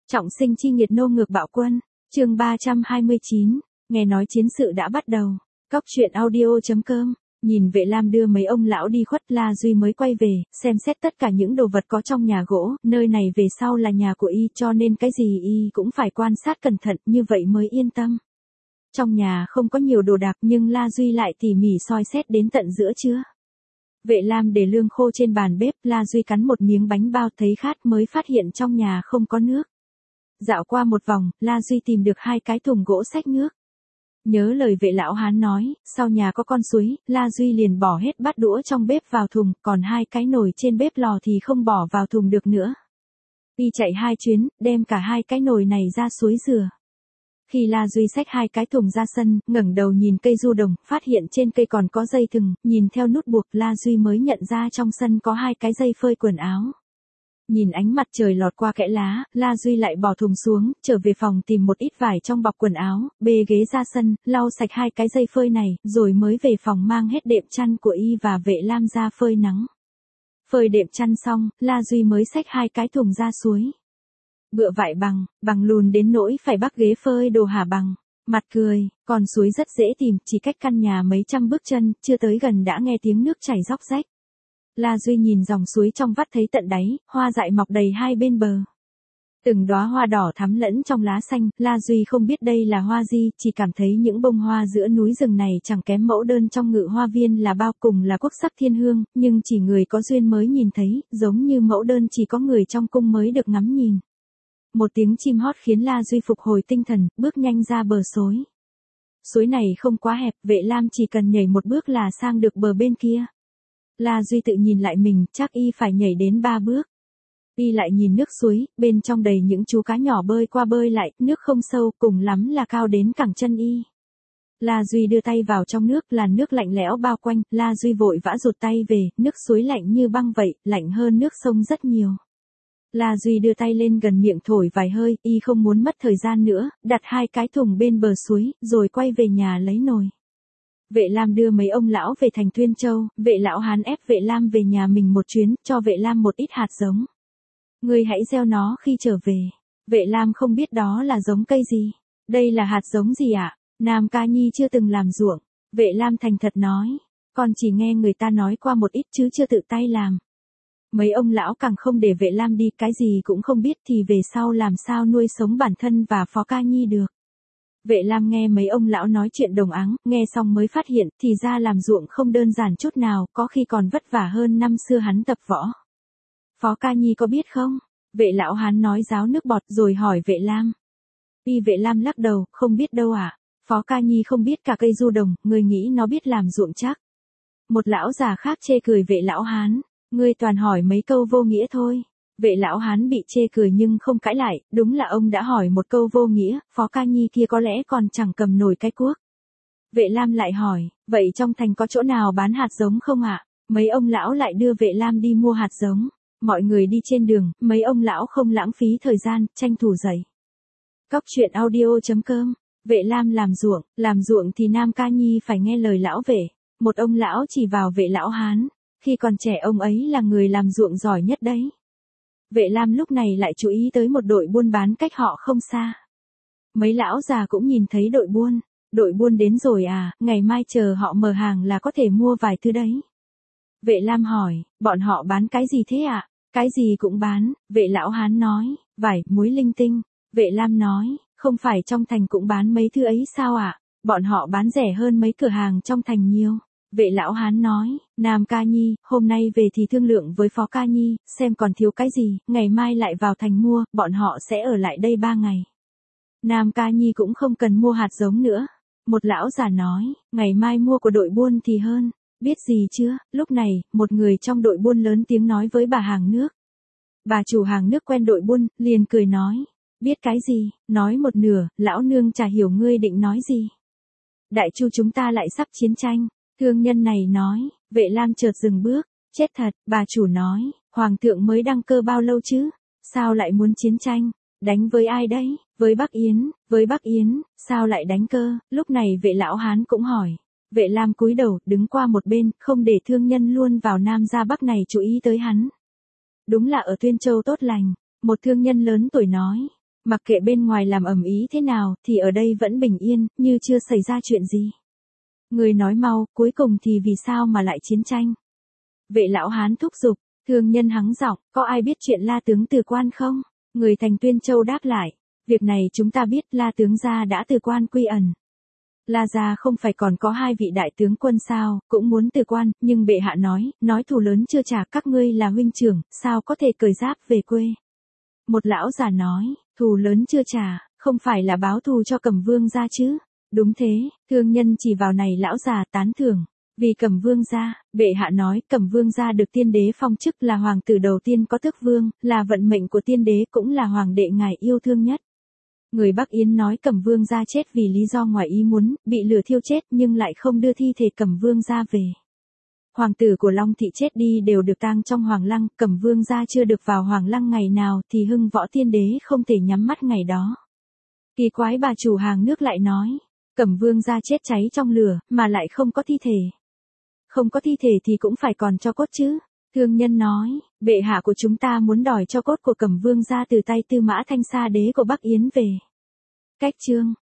Trọng sinh chi nghiệt nô ngược bạo quân, chương 329, nghe nói chiến sự đã bắt đầu. Cóc truyện audio.com, nhìn Vệ Lam đưa mấy ông lão đi khuất, La Duy mới quay về, xem xét tất cả những đồ vật có trong nhà gỗ, nơi này về sau là nhà của y cho nên cái gì y cũng phải quan sát cẩn thận, như vậy mới yên tâm. Trong nhà không có nhiều đồ đạc nhưng La Duy lại tỉ mỉ soi xét đến tận giữa trưa. Vệ Lam để lương khô trên bàn bếp, La Duy cắn một miếng bánh bao thấy khát mới phát hiện trong nhà không có nước. Dạo qua một vòng, La Duy tìm được 2 cái thùng gỗ xách nước. Nhớ lời Vệ lão hán nói, sau nhà có con suối, La Duy liền bỏ hết bát đũa trong bếp vào thùng, còn 2 cái nồi trên bếp lò thì không bỏ vào thùng được nữa. Y chạy 2 chuyến, đem cả 2 cái nồi này ra suối rửa. Khi La Duy xách 2 cái thùng ra sân, ngẩng đầu nhìn cây du đồng, phát hiện trên cây còn có dây thừng, nhìn theo nút buộc La Duy mới nhận ra trong sân có 2 cái dây phơi quần áo. Nhìn ánh mặt trời lọt qua kẽ lá, La Duy lại bỏ thùng xuống, trở về phòng tìm một ít vải trong bọc quần áo, bê ghế ra sân, lau sạch 2 cái dây phơi này, rồi mới về phòng mang hết đệm chăn của y và Vệ Lam ra phơi nắng. Phơi đệm chăn xong, La Duy mới xách 2 cái thùng ra suối. Bựa vải bằng lùn đến nỗi phải bắt ghế phơi đồ hả bằng. Mặt cười, con suối rất dễ tìm, chỉ cách căn nhà mấy trăm bước chân, chưa tới gần đã nghe tiếng nước chảy róc rách. La Duy nhìn dòng suối trong vắt thấy tận đáy, hoa dại mọc đầy hai bên bờ. Từng đóa hoa đỏ thắm lẫn trong lá xanh, La Duy không biết đây là hoa gì, chỉ cảm thấy những bông hoa giữa núi rừng này chẳng kém mẫu đơn trong ngự hoa viên là bao, cùng là quốc sắc thiên hương, nhưng chỉ người có duyên mới nhìn thấy, giống như mẫu đơn chỉ có người trong cung mới được ngắm nhìn. Một tiếng chim hót khiến La Duy phục hồi tinh thần, bước nhanh ra bờ suối. Suối này không quá hẹp, Vệ Lam chỉ cần nhảy một bước là sang được bờ bên kia. La Duy tự nhìn lại mình, chắc y phải nhảy đến 3 bước. Y lại nhìn nước suối, bên trong đầy những chú cá nhỏ bơi qua bơi lại, nước không sâu, cùng lắm là cao đến cẳng chân y. La Duy đưa tay vào trong nước, làn nước lạnh lẽo bao quanh, La Duy vội vã rụt tay về, nước suối lạnh như băng vậy, lạnh hơn nước sông rất nhiều. La Duy đưa tay lên gần miệng thổi vài hơi, y không muốn mất thời gian nữa, đặt 2 cái thùng bên bờ suối, rồi quay về nhà lấy nồi. Vệ Lam đưa mấy ông lão về thành Tuyên Châu, Vệ lão hán ép Vệ Lam về nhà mình một chuyến, cho Vệ Lam một ít hạt giống. Ngươi hãy gieo nó khi trở về. Vệ Lam không biết đó là giống cây gì. Đây là hạt giống gì ạ? Nam Ca Nhi chưa từng làm ruộng. Vệ Lam thành thật nói, con chỉ nghe người ta nói qua một ít chứ chưa tự tay làm. Mấy ông lão càng không để Vệ Lam đi, cái gì cũng không biết thì về sau làm sao nuôi sống bản thân và Phó Ca Nhi được. Vệ Lam nghe mấy ông lão nói chuyện đồng áng, nghe xong mới phát hiện, thì ra làm ruộng không đơn giản chút nào, có khi còn vất vả hơn năm xưa hắn tập võ. Phó Ca Nhi có biết không? Vệ lão hán nói ráo nước bọt rồi hỏi Vệ Lam. Vệ Lam lắc đầu, không biết đâu ạ. Phó Ca Nhi không biết cả cây du đồng, người nghĩ nó biết làm ruộng chắc. Một lão già khác chê cười Vệ lão hán, ngươi toàn hỏi mấy câu vô nghĩa thôi. Vệ lão hán bị chê cười nhưng không cãi lại, đúng là ông đã hỏi một câu vô nghĩa, Phó Ca Nhi kia có lẽ còn chẳng cầm nổi cái cuốc. Vệ Lam lại hỏi, vậy trong thành có chỗ nào bán hạt giống không ạ? Mấy ông lão lại đưa Vệ Lam đi mua hạt giống. Mọi người đi trên đường, mấy ông lão không lãng phí thời gian, tranh thủ dậy. Cóc truyện audio.com, Vệ Lam làm ruộng thì Nam Ca Nhi phải nghe lời lão Vệ. Một ông lão chỉ vào Vệ lão hán, khi còn trẻ ông ấy là người làm ruộng giỏi nhất đấy. Vệ Lam lúc này lại chú ý tới một đội buôn bán cách họ không xa. Mấy lão già cũng nhìn thấy đội buôn đến rồi à, ngày mai chờ họ mở hàng là có thể mua vài thứ đấy. Vệ Lam hỏi, bọn họ bán cái gì thế ạ? Cái gì cũng bán, Vệ lão hán nói, vải, muối linh tinh. Vệ Lam nói, không phải trong thành cũng bán mấy thứ ấy sao ạ? Bọn họ bán rẻ hơn mấy cửa hàng trong thành nhiều. Vệ lão hán nói, Nam Ca Nhi, hôm nay về thì thương lượng với Phó Ca Nhi, xem còn thiếu cái gì, ngày mai lại vào thành mua, bọn họ sẽ ở lại đây 3 ngày. Nam Ca Nhi cũng không cần mua hạt giống nữa. Một lão già nói, ngày mai mua của đội buôn thì hơn. Biết gì chưa? Lúc này, một người trong đội buôn lớn tiếng nói với bà hàng nước. Bà chủ hàng nước quen đội buôn, liền cười nói, biết cái gì, nói một nửa, lão nương chả hiểu ngươi định nói gì. Đại Chu chúng ta lại sắp chiến tranh. Thương nhân này nói, Vệ Lam chợt dừng bước, chết thật, bà chủ nói, Hoàng thượng mới đăng cơ bao lâu chứ? Sao lại muốn chiến tranh? Đánh với ai đấy? Với Bắc Yến, sao lại đánh cơ? Lúc này Vệ lão hán cũng hỏi. Vệ Lam cúi đầu, đứng qua một bên, không để thương nhân luôn vào Nam ra Bắc này chú ý tới hắn. Đúng là ở Tuyên Châu tốt lành, một thương nhân lớn tuổi nói. Mặc kệ bên ngoài làm ầm ĩ thế nào thì ở đây vẫn bình yên, như chưa xảy ra chuyện gì. Người nói mau, cuối cùng thì vì sao mà lại chiến tranh? Vệ lão hán thúc giục, thương nhân hắng giọng, có ai biết chuyện La tướng từ quan không? Người thành Tuyên Châu đáp lại, việc này chúng ta biết, La tướng gia đã từ quan quy ẩn. La gia không phải còn có 2 vị đại tướng quân sao, cũng muốn từ quan, nhưng bệ hạ nói thù lớn chưa trả, các ngươi là huynh trưởng, sao có thể cởi giáp về quê. Một lão già nói, thù lớn chưa trả, không phải là báo thù cho Cẩm Vương gia chứ? Đúng thế, thương nhân chỉ vào này lão già tán thưởng. Vì Cẩm Vương gia, bệ hạ nói Cẩm Vương gia được tiên đế phong chức là hoàng tử đầu tiên có tước vương, là vận mệnh của tiên đế cũng là hoàng đệ ngài yêu thương nhất. Người Bắc Yến nói Cẩm Vương gia chết vì lý do ngoài ý muốn, bị lửa thiêu chết nhưng lại không đưa thi thể Cẩm Vương gia về. Hoàng tử của Long thị chết đi đều được tang trong hoàng lăng, Cẩm Vương gia chưa được vào hoàng lăng ngày nào thì Hưng Võ tiên đế không thể nhắm mắt ngày đó. Kỳ quái, bà chủ hàng nước lại nói, Cẩm Vương gia chết cháy trong lửa, mà lại không có thi thể. Không có thi thể thì cũng phải còn tro cốt chứ. Thương nhân nói, bệ hạ của chúng ta muốn đòi tro cốt của Cẩm Vương gia từ tay Tư Mã Thanh Sa đế của Bắc Yến về. Cách chương